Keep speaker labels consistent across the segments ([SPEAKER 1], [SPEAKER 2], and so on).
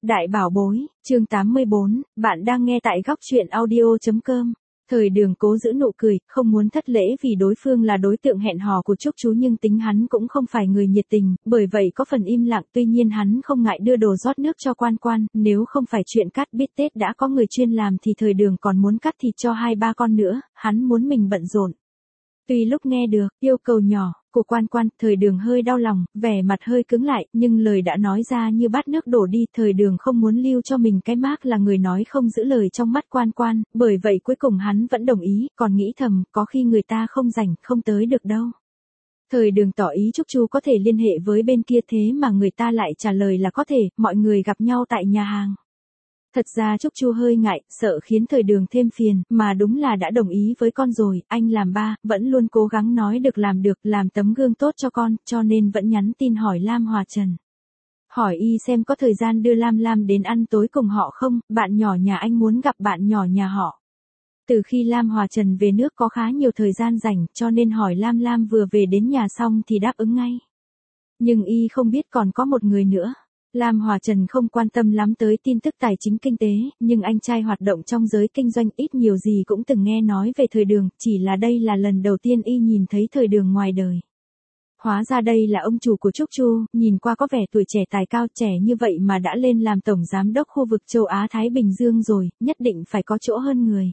[SPEAKER 1] Đại bảo bối, chương 84, bạn đang nghe tại góc truyện audio.com. Thời Đường cố giữ nụ cười, không muốn thất lễ vì đối phương là đối tượng hẹn hò của Trúc Chú, nhưng tính hắn cũng không phải người nhiệt tình, bởi vậy có phần im lặng. Tuy nhiên hắn không ngại đưa đồ rót nước cho Quan Quan, nếu không phải chuyện cắt bít tết đã có người chuyên làm thì Thời Đường còn muốn cắt thịt cho 2-3 con nữa, hắn muốn mình bận rộn. Tuy lúc nghe được yêu cầu nhỏ của Quan Quan, Thời Đường hơi đau lòng, vẻ mặt hơi cứng lại, nhưng lời đã nói ra như bát nước đổ đi. Thời Đường không muốn lưu cho mình cái mác là người nói không giữ lời trong mắt Quan Quan, bởi vậy cuối cùng hắn vẫn đồng ý, còn nghĩ thầm, có khi người ta không rảnh, không tới được đâu. Thời Đường tỏ ý Trúc Chu có thể liên hệ với bên kia, thế mà người ta lại trả lời là có thể, mọi người gặp nhau tại nhà hàng. Thật ra Trúc Chu hơi ngại, sợ khiến Thời Đường thêm phiền, mà đúng là đã đồng ý với con rồi, anh làm ba, vẫn luôn cố gắng nói được, làm tấm gương tốt cho con, cho nên vẫn nhắn tin hỏi Lam Hòa Trần. Hỏi y xem có thời gian đưa Lam Lam đến ăn tối cùng họ không, bạn nhỏ nhà anh muốn gặp bạn nhỏ nhà họ. Từ khi Lam Hòa Trần về nước có khá nhiều thời gian rảnh, cho nên hỏi Lam Lam vừa về đến nhà xong thì đáp ứng ngay. Nhưng y không biết còn có một người nữa. Lam Hòa Trần không quan tâm lắm tới tin tức tài chính kinh tế, nhưng anh trai hoạt động trong giới kinh doanh, ít nhiều gì cũng từng nghe nói về Thời Đường, chỉ là đây là lần đầu tiên y nhìn thấy Thời Đường ngoài đời. Hóa ra đây là ông chủ của Trúc Chu, nhìn qua có vẻ tuổi trẻ tài cao, trẻ như vậy mà đã lên làm tổng giám đốc khu vực châu Á Thái Bình Dương rồi, nhất định phải có chỗ hơn người.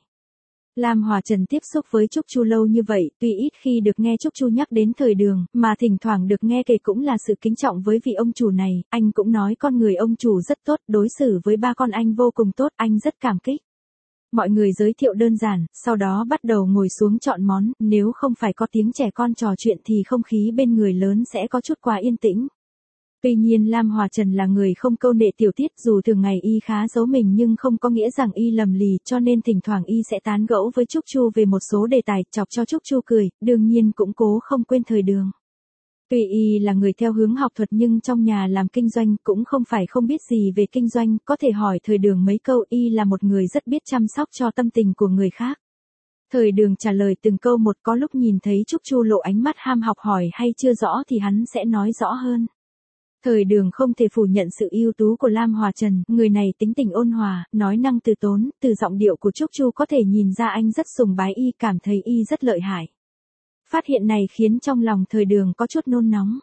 [SPEAKER 1] Lam Hòa Trần tiếp xúc với Trúc Chu lâu như vậy, tuy ít khi được nghe Trúc Chu nhắc đến Thời Đường, mà thỉnh thoảng được nghe kể cũng là sự kính trọng với vị ông chủ này. Anh cũng nói con người ông chủ rất tốt, đối xử với ba con anh vô cùng tốt, anh rất cảm kích. Mọi người giới thiệu đơn giản, sau đó bắt đầu ngồi xuống chọn món, nếu không phải có tiếng trẻ con trò chuyện thì không khí bên người lớn sẽ có chút quá yên tĩnh. Tuy nhiên Lam Hòa Trần là người không câu nệ tiểu tiết, dù thường ngày y khá giấu mình nhưng không có nghĩa rằng y lầm lì, cho nên thỉnh thoảng y sẽ tán gẫu với Trúc Chu về một số đề tài, chọc cho Trúc Chu cười, đương nhiên cũng cố không quên Thời Đường. Tuy y là người theo hướng học thuật nhưng trong nhà làm kinh doanh cũng không phải không biết gì về kinh doanh, có thể hỏi Thời Đường mấy câu, y là một người rất biết chăm sóc cho tâm tình của người khác. Thời Đường trả lời từng câu một, có lúc nhìn thấy Trúc Chu lộ ánh mắt ham học hỏi hay chưa rõ thì hắn sẽ nói rõ hơn. Thời Đường không thể phủ nhận sự ưu tú của Lam Hòa Trần, người này tính tình ôn hòa, nói năng từ tốn, từ giọng điệu của Trúc Chu có thể nhìn ra anh rất sùng bái y, cảm thấy y rất lợi hại. Phát hiện này khiến trong lòng Thời Đường có chút nôn nóng.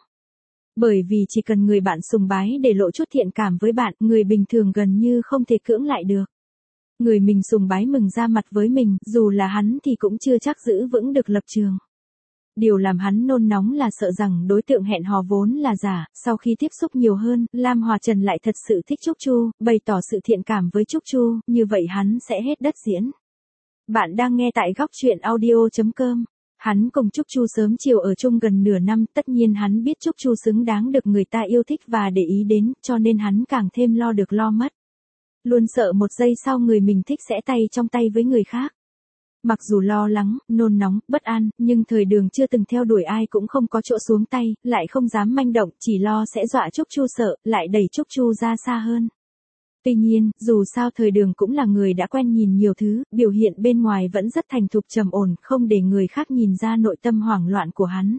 [SPEAKER 1] Bởi vì chỉ cần người bạn sùng bái để lộ chút thiện cảm với bạn, người bình thường gần như không thể cưỡng lại được. Người mình sùng bái mừng ra mặt với mình, dù là hắn thì cũng chưa chắc giữ vững được lập trường. Điều làm hắn nôn nóng là sợ rằng đối tượng hẹn hò vốn là giả, sau khi tiếp xúc nhiều hơn, Lam Hòa Trần lại thật sự thích Trúc Chu, bày tỏ sự thiện cảm với Trúc Chu, như vậy hắn sẽ hết đất diễn. Bạn đang nghe tại góc truyện audio.com. Hắn cùng Trúc Chu sớm chiều ở chung gần nửa năm, tất nhiên hắn biết Trúc Chu xứng đáng được người ta yêu thích và để ý đến, cho nên hắn càng thêm lo được lo mất. Luôn sợ một giây sau người mình thích sẽ tay trong tay với người khác. Mặc dù lo lắng, nôn nóng, bất an, nhưng Thời Đường chưa từng theo đuổi ai, cũng không có chỗ xuống tay, lại không dám manh động, chỉ lo sẽ dọa Trúc Chu sợ, lại đẩy Trúc Chu ra xa hơn. Tuy nhiên, dù sao Thời Đường cũng là người đã quen nhìn nhiều thứ, biểu hiện bên ngoài vẫn rất thành thục trầm ổn, không để người khác nhìn ra nội tâm hoảng loạn của hắn.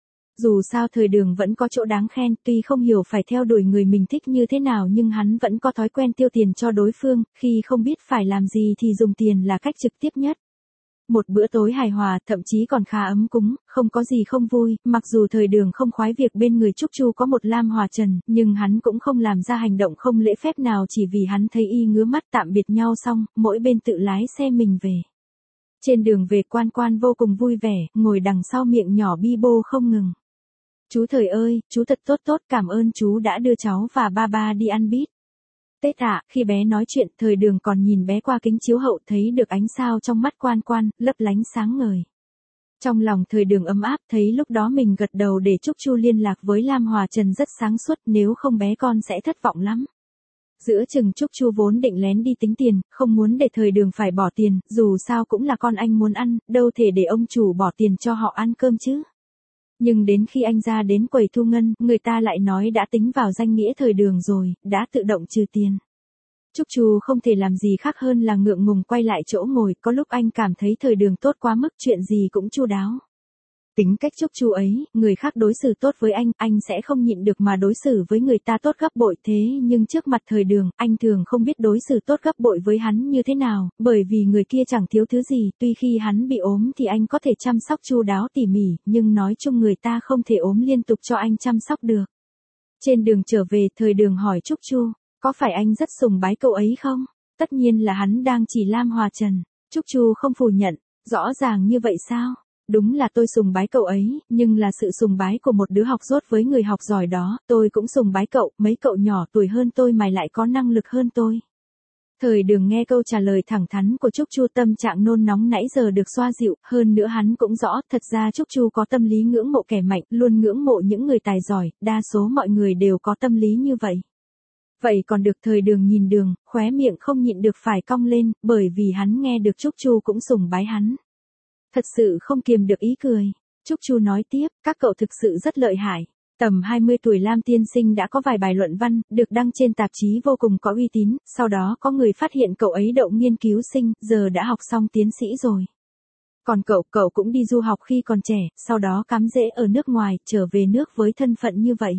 [SPEAKER 1] Dù sao Thời Đường vẫn có chỗ đáng khen, tuy không hiểu phải theo đuổi người mình thích như thế nào nhưng hắn vẫn có thói quen tiêu tiền cho đối phương, khi không biết phải làm gì thì dùng tiền là cách trực tiếp nhất. Một bữa tối hài hòa, thậm chí còn khá ấm cúng, không có gì không vui, mặc dù Thời Đường không khoái việc bên người Trúc Chu có một Lam Hòa Trần, nhưng hắn cũng không làm ra hành động không lễ phép nào chỉ vì hắn thấy y ngứa mắt. Tạm biệt nhau xong, mỗi bên tự lái xe mình về. Trên đường về Quan Quan vô cùng vui vẻ, ngồi đằng sau miệng nhỏ bi bô không ngừng. Chú Thời ơi, chú thật tốt, cảm ơn chú đã đưa cháu và ba đi ăn bít Tết ạ. Khi bé nói chuyện, Thời Đường còn nhìn bé qua kính chiếu hậu, thấy được ánh sao trong mắt Quan Quan, lấp lánh sáng ngời. Trong lòng Thời Đường ấm áp, thấy lúc đó mình gật đầu để Trúc Chu liên lạc với Lam Hòa Trần rất sáng suốt, nếu không bé con sẽ thất vọng lắm. Giữa chừng Trúc Chu vốn định lén đi tính tiền, không muốn để Thời Đường phải bỏ tiền, dù sao cũng là con anh muốn ăn, đâu thể để ông chủ bỏ tiền cho họ ăn cơm chứ. Nhưng đến khi anh ra đến quầy thu ngân, người ta lại nói đã tính vào danh nghĩa Thời Đường rồi, đã tự động trừ tiền. Trúc Chu không thể làm gì khác hơn là ngượng ngùng quay lại chỗ ngồi, có lúc anh cảm thấy Thời Đường tốt quá mức, chuyện gì cũng chu đáo. Tính cách Trúc Chu ấy, người khác đối xử tốt với anh sẽ không nhịn được mà đối xử với người ta tốt gấp bội, thế nhưng trước mặt Thời Đường, anh thường không biết đối xử tốt gấp bội với hắn như thế nào, bởi vì người kia chẳng thiếu thứ gì, tuy khi hắn bị ốm thì anh có thể chăm sóc chu đáo tỉ mỉ, nhưng nói chung người ta không thể ốm liên tục cho anh chăm sóc được. Trên đường trở về, Thời Đường hỏi Trúc Chu, có phải anh rất sùng bái cậu ấy không? Tất nhiên là hắn đang chỉ Lam Hòa Trần. Trúc Chu không phủ nhận, rõ ràng như vậy sao? Đúng là tôi sùng bái cậu ấy, nhưng là sự sùng bái của một đứa học dốt với người học giỏi đó, tôi cũng sùng bái cậu, mấy cậu nhỏ tuổi hơn tôi mà lại có năng lực hơn tôi. Thời Đường nghe câu trả lời thẳng thắn của Trúc Chu, tâm trạng nôn nóng nãy giờ được xoa dịu, hơn nữa hắn cũng rõ, thật ra Trúc Chu có tâm lý ngưỡng mộ kẻ mạnh, luôn ngưỡng mộ những người tài giỏi, đa số mọi người đều có tâm lý như vậy. Vậy còn được. Thời Đường nhìn đường, khóe miệng không nhịn được phải cong lên, bởi vì hắn nghe được Trúc Chu cũng sùng bái hắn. Thật sự không kiềm được ý cười. Trúc Chu nói tiếp, các cậu thực sự rất lợi hại. Tầm 20 tuổi Lam tiên sinh đã có vài bài luận văn, được đăng trên tạp chí vô cùng có uy tín, sau đó có người phát hiện cậu ấy đậu nghiên cứu sinh, giờ đã học xong tiến sĩ rồi. Còn cậu cũng đi du học khi còn trẻ, sau đó cắm rễ ở nước ngoài, trở về nước với thân phận như vậy.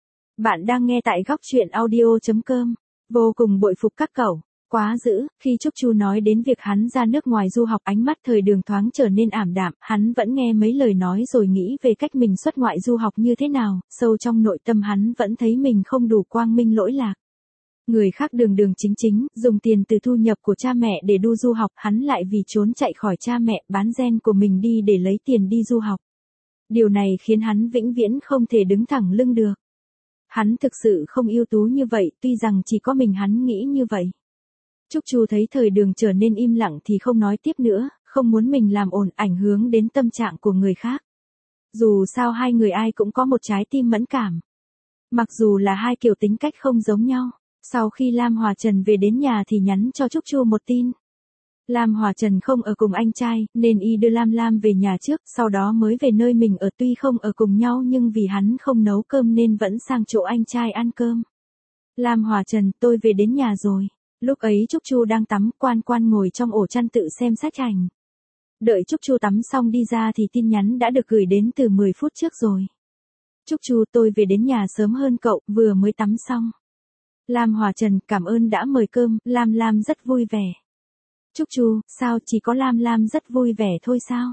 [SPEAKER 1] Bạn đang nghe tại góc truyện audio.com. Vô cùng bội phục các cậu. Quá dữ. Khi Trúc Chu nói đến việc hắn ra nước ngoài du học, ánh mắt Thời Đường thoáng trở nên ảm đạm, hắn vẫn nghe mấy lời nói rồi nghĩ về cách mình xuất ngoại du học như thế nào, sâu trong nội tâm hắn vẫn thấy mình không đủ quang minh lỗi lạc. Người khác đường đường chính chính, dùng tiền từ thu nhập của cha mẹ để đu du học, hắn lại vì trốn chạy khỏi cha mẹ, bán gen của mình đi để lấy tiền đi du học. Điều này khiến hắn vĩnh viễn không thể đứng thẳng lưng được. Hắn thực sự không ưu tú như vậy, tuy rằng chỉ có mình hắn nghĩ như vậy. Trúc Chu thấy Thời Đường trở nên im lặng thì không nói tiếp nữa, không muốn mình làm ồn ảnh hưởng đến tâm trạng của người khác. Dù sao hai người ai cũng có một trái tim mẫn cảm. Mặc dù là hai kiểu tính cách không giống nhau, sau khi Lam Hòa Trần về đến nhà thì nhắn cho Trúc Chu một tin. Lam Hòa Trần không ở cùng anh trai, nên y đưa Lam về nhà trước, sau đó mới về nơi mình ở, tuy không ở cùng nhau nhưng vì hắn không nấu cơm nên vẫn sang chỗ anh trai ăn cơm. Lam Hòa Trần, tôi về đến nhà rồi. Lúc ấy Trúc Chu đang tắm, Quan Quan ngồi trong ổ chăn tự xem sách ảnh. Đợi Trúc Chu tắm xong đi ra thì tin nhắn đã được gửi đến từ 10 phút trước rồi. Trúc Chu, tôi về đến nhà sớm hơn cậu, vừa mới tắm xong. Lam Hòa Trần, cảm ơn đã mời cơm, Lam rất vui vẻ. Trúc Chu, sao chỉ có Lam rất vui vẻ thôi sao?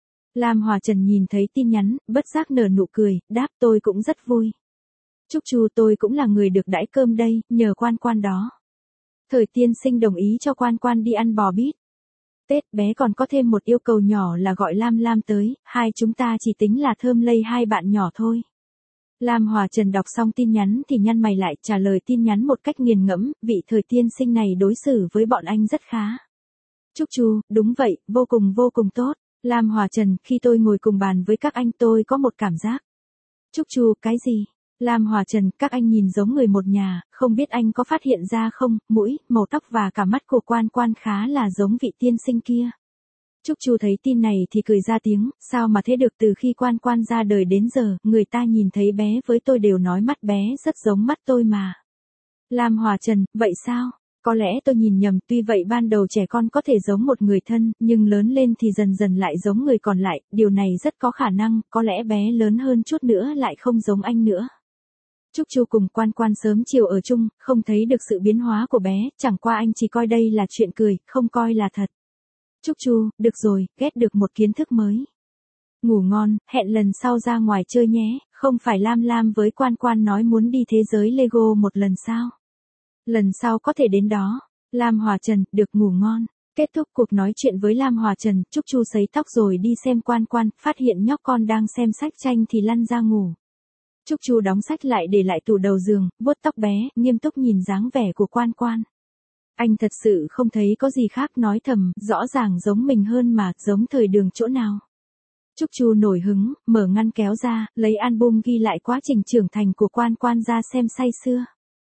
[SPEAKER 1] Lam Hòa Trần nhìn thấy tin nhắn, bất giác nở nụ cười, đáp tôi cũng rất vui. Trúc Chu, tôi cũng là người được đãi cơm đây, nhờ Quan Quan đó. Thời tiên sinh đồng ý cho Quan Quan đi ăn bò bít tết, bé còn có thêm một yêu cầu nhỏ là gọi Lam tới, hai chúng ta chỉ tính là thơm lây hai bạn nhỏ thôi. Lam Hòa Trần đọc xong tin nhắn thì nhăn mày lại, trả lời tin nhắn một cách nghiền ngẫm, vị Thời tiên sinh này đối xử với bọn anh rất khá. Trúc Chu, đúng vậy, vô cùng tốt. Lam Hòa Trần, khi tôi ngồi cùng bàn với các anh tôi có một cảm giác. Trúc Chu, cái gì? Lam Hòa Trần, các anh nhìn giống người một nhà, không biết anh có phát hiện ra không, mũi, màu tóc và cả mắt của Quan Quan khá là giống vị tiên sinh kia. Trúc Chu thấy tin này thì cười ra tiếng, sao mà thế được, từ khi Quan Quan ra đời đến giờ, người ta nhìn thấy bé với tôi đều nói mắt bé rất giống mắt tôi mà. Lam Hòa Trần, vậy sao? Có lẽ tôi nhìn nhầm, tuy vậy ban đầu trẻ con có thể giống một người thân, nhưng lớn lên thì dần dần lại giống người còn lại, điều này rất có khả năng, có lẽ bé lớn hơn chút nữa lại không giống anh nữa. Trúc Chu cùng Quan Quan sớm chiều ở chung, không thấy được sự biến hóa của bé, chẳng qua anh chỉ coi đây là chuyện cười, không coi là thật. Trúc Chu, được rồi, ghét được một kiến thức mới. Ngủ ngon, hẹn lần sau ra ngoài chơi nhé, không phải Lam với Quan Quan nói muốn đi thế giới Lego một lần sao? Lần sau có thể đến đó. Lam Hòa Trần, được, ngủ ngon. Kết thúc cuộc nói chuyện với Lam Hòa Trần, Trúc Chu sấy tóc rồi đi xem Quan Quan, phát hiện nhóc con đang xem sách tranh thì lăn ra ngủ. Trúc Chu đóng sách lại để lại tủ đầu giường, vuốt tóc bé, nghiêm túc nhìn dáng vẻ của Quan Quan. Anh thật sự không thấy có gì khác, nói thầm, rõ ràng giống mình hơn mà, giống Thời Đường chỗ nào. Trúc Chu nổi hứng, mở ngăn kéo ra, lấy album ghi lại quá trình trưởng thành của Quan Quan ra xem say sưa.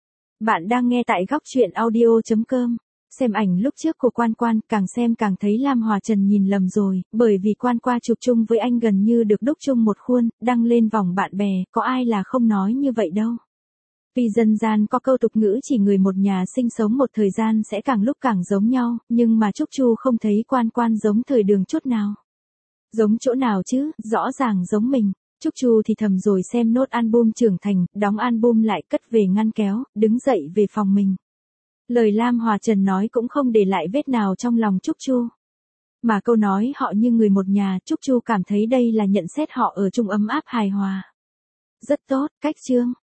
[SPEAKER 1] Bạn đang nghe tại góc truyện audio.com. Xem ảnh lúc trước của Quan Quan, càng xem càng thấy Lam Hòa Trần nhìn lầm rồi, bởi vì Quan Qua chụp chung với anh gần như được đúc chung một khuôn, đăng lên vòng bạn bè, có ai là không nói như vậy đâu. Vì dân gian có câu tục ngữ chỉ người một nhà sinh sống một thời gian sẽ càng lúc càng giống nhau, nhưng mà Trúc Chu không thấy Quan Quan giống Thời Đường chút nào. Giống chỗ nào chứ, rõ ràng giống mình. Trúc Chu thì thầm rồi xem nốt album trưởng thành, đóng album lại cất về ngăn kéo, đứng dậy về phòng mình. Lời Lam Hòa Trần nói cũng không để lại vết nào trong lòng Trúc Chu. Mà câu nói họ như người một nhà, Trúc Chu cảm thấy đây là nhận xét họ ở chung ấm áp hài hòa. Rất tốt, cách chương.